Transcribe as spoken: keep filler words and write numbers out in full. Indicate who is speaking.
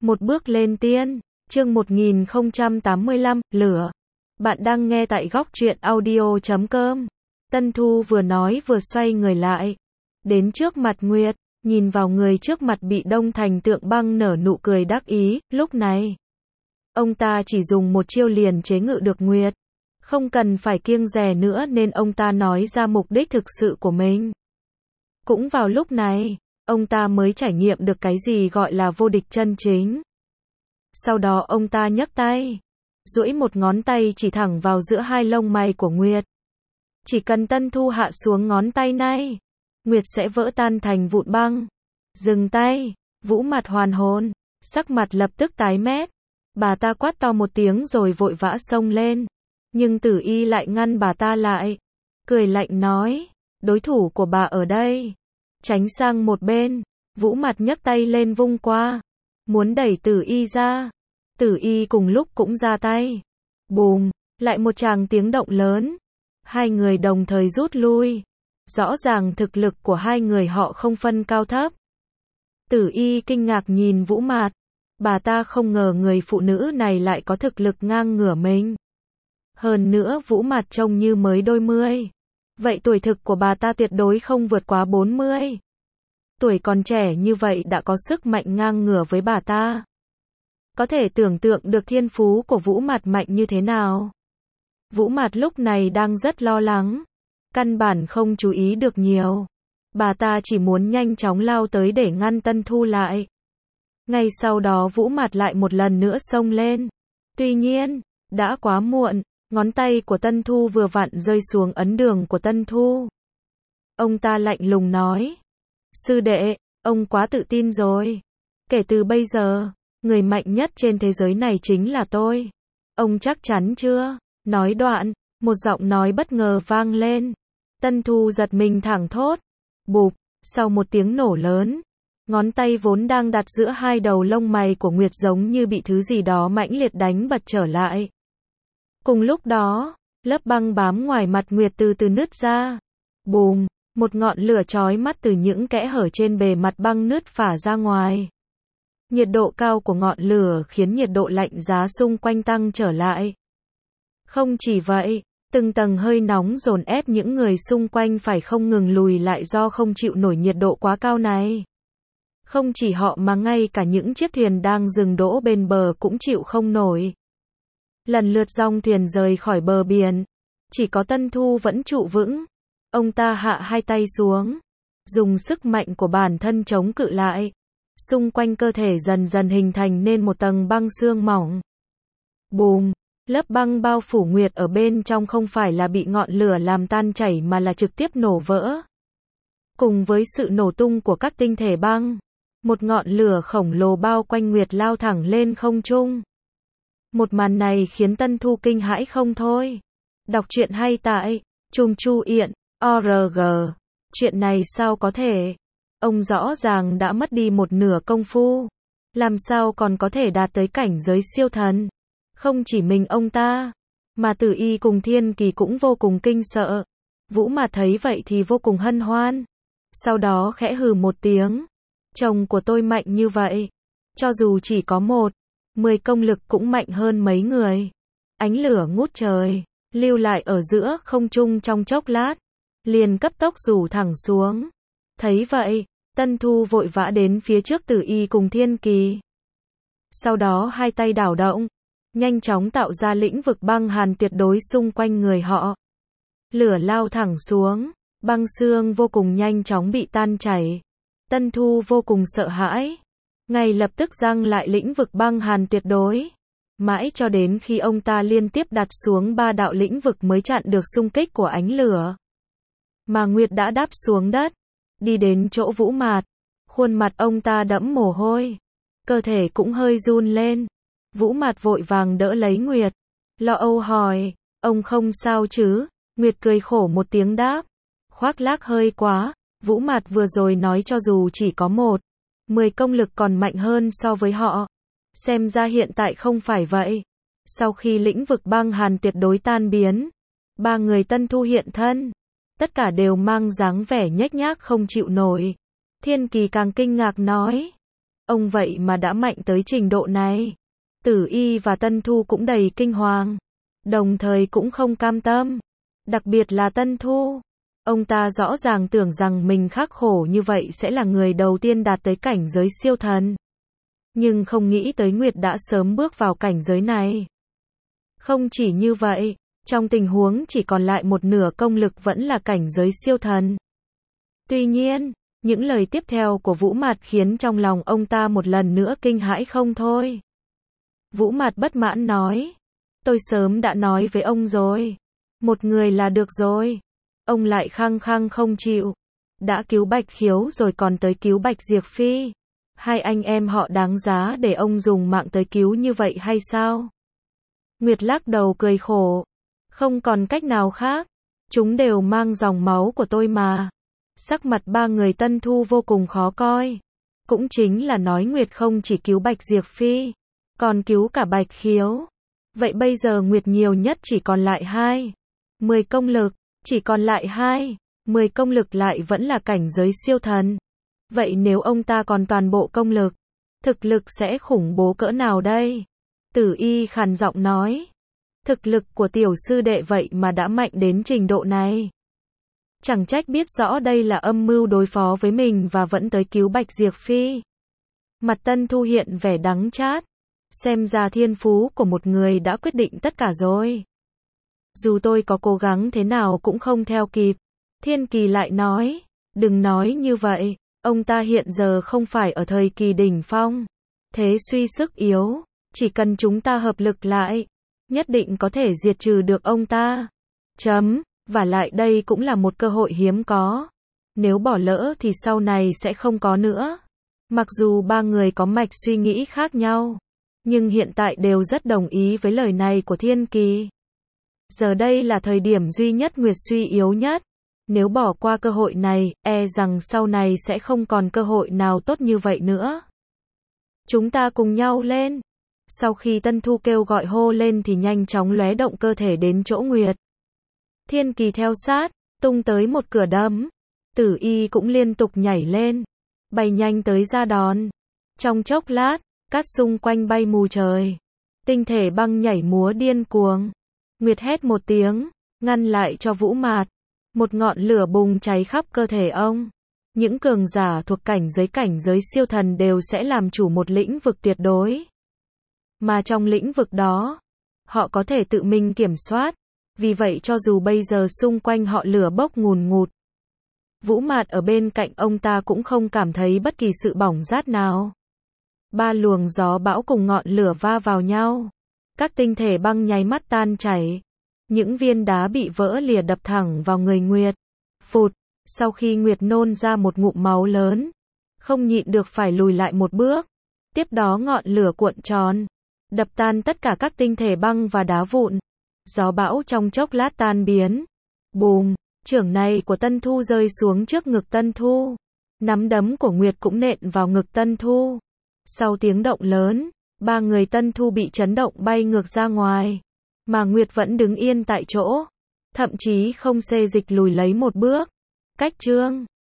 Speaker 1: Một bước lên tiên, chương một nghìn không trăm tám mươi lăm, lửa. Bạn đang nghe tại góc truyện audio chấm com. Tân Thu vừa nói vừa xoay người lại. Đến trước mặt Nguyệt, nhìn vào người trước mặt bị đông thành tượng băng nở nụ cười đắc ý, lúc này. Ông ta chỉ dùng một chiêu liền chế ngự được Nguyệt. Không cần phải kiêng dè nữa nên ông ta nói ra mục đích thực sự của mình. Cũng vào lúc này, ông ta mới trải nghiệm được cái gì gọi là vô địch chân chính. Sau đó ông ta nhấc tay, duỗi một ngón tay chỉ thẳng vào giữa hai lông mày của Nguyệt. Chỉ cần Tân Thu hạ xuống ngón tay này, Nguyệt sẽ vỡ tan thành vụn băng. Dừng tay, Vũ mặt hoàn hồn, sắc mặt lập tức tái mét. Bà ta quát to một tiếng rồi vội vã xông lên. Nhưng Tử Y lại ngăn bà ta lại. Cười lạnh nói, đối thủ của bà ở đây. Tránh sang một bên, Vũ mặt nhấc tay lên vung qua. Muốn đẩy Tử Y ra. Tử Y cùng lúc cũng ra tay. Bùm, lại một tràng tiếng động lớn. Hai người đồng thời rút lui. Rõ ràng thực lực của hai người họ không phân cao thấp. Tử Y kinh ngạc nhìn Vũ Mạt. Bà ta không ngờ người phụ nữ này lại có thực lực ngang ngửa mình. Hơn nữa Vũ Mạt trông như mới đôi mươi. Vậy tuổi thực của bà ta tuyệt đối không vượt quá bốn mươi. Tuổi còn trẻ như vậy đã có sức mạnh ngang ngửa với bà ta. Có thể tưởng tượng được thiên phú của Vũ Mạt mạnh như thế nào. Vũ Mạt lúc này đang rất lo lắng. Căn bản không chú ý được nhiều. Bà ta chỉ muốn nhanh chóng lao tới để ngăn Tân Thu lại. Ngay sau đó Vũ Mạt lại một lần nữa xông lên. Tuy nhiên, đã quá muộn, ngón tay của Tân Thu vừa vặn rơi xuống ấn đường của Tân Thu. Ông ta lạnh lùng nói. Sư đệ, ông quá tự tin rồi. Kể từ bây giờ, người mạnh nhất trên thế giới này chính là tôi. Ông chắc chắn chưa? Nói đoạn, một giọng nói bất ngờ vang lên. Tân Thu giật mình thẳng thốt. Bụp, sau một tiếng nổ lớn. Ngón tay vốn đang đặt giữa hai đầu lông mày của Nguyệt giống như bị thứ gì đó mãnh liệt đánh bật trở lại. Cùng lúc đó, lớp băng bám ngoài mặt Nguyệt từ từ nứt ra. Bùm, một ngọn lửa chói mắt từ những kẽ hở trên bề mặt băng nứt phả ra ngoài. Nhiệt độ cao của ngọn lửa khiến nhiệt độ lạnh giá xung quanh tăng trở lại. Không chỉ vậy, từng tầng hơi nóng dồn ép những người xung quanh phải không ngừng lùi lại do không chịu nổi nhiệt độ quá cao này. Không chỉ họ mà ngay cả những chiếc thuyền đang dừng đỗ bên bờ cũng chịu không nổi. Lần lượt dòng thuyền rời khỏi bờ biển. Chỉ có Tân Thu vẫn trụ vững. Ông ta hạ hai tay xuống. Dùng sức mạnh của bản thân chống cự lại. Xung quanh cơ thể dần dần hình thành nên một tầng băng xương mỏng. Bùm, lớp băng bao phủ Nguyệt ở bên trong không phải là bị ngọn lửa làm tan chảy mà là trực tiếp nổ vỡ. Cùng với sự nổ tung của các tinh thể băng. Một ngọn lửa khổng lồ bao quanh Nguyệt lao thẳng lên không trung. Một màn này khiến Tân Thu kinh hãi không thôi. Đọc truyện hay tại Chum Chu Iện, o rờ giê. Chuyện này sao có thể? Ông rõ ràng đã mất đi một nửa công phu. Làm sao còn có thể đạt tới cảnh giới siêu thần? Không chỉ mình ông ta, mà Tử Y cùng Thiên Kỳ cũng vô cùng kinh sợ. Vũ mà thấy vậy thì vô cùng hân hoan. Sau đó khẽ hừ một tiếng. Chồng của tôi mạnh như vậy. Cho dù chỉ có một, mười công lực cũng mạnh hơn mấy người. Ánh lửa ngút trời, lưu lại ở giữa không trung trong chốc lát. Liền cấp tốc rủ thẳng xuống. Thấy vậy, Tân Thu vội vã đến phía trước Tử Y cùng Thiên Kỳ. Sau đó hai tay đảo động. Nhanh chóng tạo ra lĩnh vực băng hàn tuyệt đối xung quanh người họ. Lửa lao thẳng xuống. Băng xương vô cùng nhanh chóng bị tan chảy. Tân Thu vô cùng sợ hãi. Ngay lập tức giăng lại lĩnh vực băng hàn tuyệt đối. Mãi cho đến khi ông ta liên tiếp đặt xuống ba đạo lĩnh vực mới chặn được xung kích của ánh lửa. Mà Nguyệt đã đáp xuống đất. Đi đến chỗ Vũ Mạt. Khuôn mặt ông ta đẫm mồ hôi. Cơ thể cũng hơi run lên. Vũ Mạt vội vàng đỡ lấy Nguyệt. Lo âu hỏi. Ông không sao chứ? Nguyệt cười khổ một tiếng đáp. Khoác lác hơi quá. Vũ Mạt vừa rồi nói cho dù chỉ có một, mười công lực còn mạnh hơn so với họ. Xem ra hiện tại không phải vậy. Sau khi lĩnh vực băng hàn tuyệt đối tan biến, ba người Tân Thu hiện thân. Tất cả đều mang dáng vẻ nhếch nhác không chịu nổi. Thiên Kỳ càng kinh ngạc nói. Ông vậy mà đã mạnh tới trình độ này. Tử Y và Tân Thu cũng đầy kinh hoàng, đồng thời cũng không cam tâm. Đặc biệt là Tân Thu. Ông ta rõ ràng tưởng rằng mình khắc khổ như vậy sẽ là người đầu tiên đạt tới cảnh giới siêu thần. Nhưng không nghĩ tới Nguyệt đã sớm bước vào cảnh giới này. Không chỉ như vậy, trong tình huống chỉ còn lại một nửa công lực vẫn là cảnh giới siêu thần. Tuy nhiên, những lời tiếp theo của Vũ Mạt khiến trong lòng ông ta một lần nữa kinh hãi không thôi. Vũ Mạt bất mãn nói, tôi sớm đã nói với ông rồi, một người là được rồi. Ông lại khăng khăng không chịu. Đã cứu Bạch Khiếu rồi còn tới cứu Bạch Diệp Phi. Hai anh em họ đáng giá để ông dùng mạng tới cứu như vậy hay sao? Nguyệt lắc đầu cười khổ. Không còn cách nào khác. Chúng đều mang dòng máu của tôi mà. Sắc mặt ba người Tân Thu vô cùng khó coi. Cũng chính là nói Nguyệt không chỉ cứu Bạch Diệp Phi, còn cứu cả Bạch Khiếu. Vậy bây giờ Nguyệt nhiều nhất chỉ còn lại hai. Mười công lực, chỉ còn lại hai. Mười công lực lại vẫn là cảnh giới siêu thần. Vậy nếu ông ta còn toàn bộ công lực, thực lực sẽ khủng bố cỡ nào đây? Tử Y khàn giọng nói. Thực lực của tiểu sư đệ vậy mà đã mạnh đến trình độ này. Chẳng trách biết rõ đây là âm mưu đối phó với mình và vẫn tới cứu Bạch Diệp Phi. Mặt Tân Thu hiện vẻ đắng chát. Xem ra thiên phú của một người đã quyết định tất cả rồi. Dù tôi có cố gắng thế nào cũng không theo kịp. Thiên Kỳ lại nói. Đừng nói như vậy. Ông ta hiện giờ không phải ở thời kỳ đỉnh phong. Thế suy sức yếu. Chỉ cần chúng ta hợp lực lại, nhất định có thể diệt trừ được ông ta. Chấm. Và lại đây cũng là một cơ hội hiếm có. Nếu bỏ lỡ thì sau này sẽ không có nữa. Mặc dù ba người có mạch suy nghĩ khác nhau, nhưng hiện tại đều rất đồng ý với lời này của Thiên Kỳ. Giờ đây là thời điểm duy nhất Nguyệt suy yếu nhất. Nếu bỏ qua cơ hội này, e rằng sau này sẽ không còn cơ hội nào tốt như vậy nữa. Chúng ta cùng nhau lên. Sau khi Tân Thu kêu gọi hô lên thì nhanh chóng lóe động cơ thể đến chỗ Nguyệt. Thiên Kỳ theo sát, tung tới một cửa đấm. Tử Y cũng liên tục nhảy lên, bay nhanh tới ra đòn. Trong chốc lát, cát xung quanh bay mù trời. Tinh thể băng nhảy múa điên cuồng. Nguyệt hét một tiếng, ngăn lại cho Vũ Mạt. Một ngọn lửa bùng cháy khắp cơ thể ông. Những cường giả thuộc cảnh giới cảnh giới siêu thần đều sẽ làm chủ một lĩnh vực tuyệt đối. Mà trong lĩnh vực đó, họ có thể tự mình kiểm soát. Vì vậy cho dù bây giờ xung quanh họ lửa bốc ngùn ngụt, Vũ Mạt ở bên cạnh ông ta cũng không cảm thấy bất kỳ sự bỏng rát nào. Ba luồng gió bão cùng ngọn lửa va vào nhau. Các tinh thể băng nháy mắt tan chảy. Những viên đá bị vỡ lìa đập thẳng vào người Nguyệt. Phụt, sau khi Nguyệt nôn ra một ngụm máu lớn, không nhịn được phải lùi lại một bước. Tiếp đó ngọn lửa cuộn tròn, đập tan tất cả các tinh thể băng và đá vụn. Gió bão trong chốc lát tan biến. Bùm, chưởng này của Tân Thu rơi xuống trước ngực Tân Thu. Nắm đấm của Nguyệt cũng nện vào ngực Tân Thu. Sau tiếng động lớn, ba người Tân Thu bị chấn động bay ngược ra ngoài. Mà Nguyệt vẫn đứng yên tại chỗ. Thậm chí không xê dịch lùi lấy một bước. Cách chương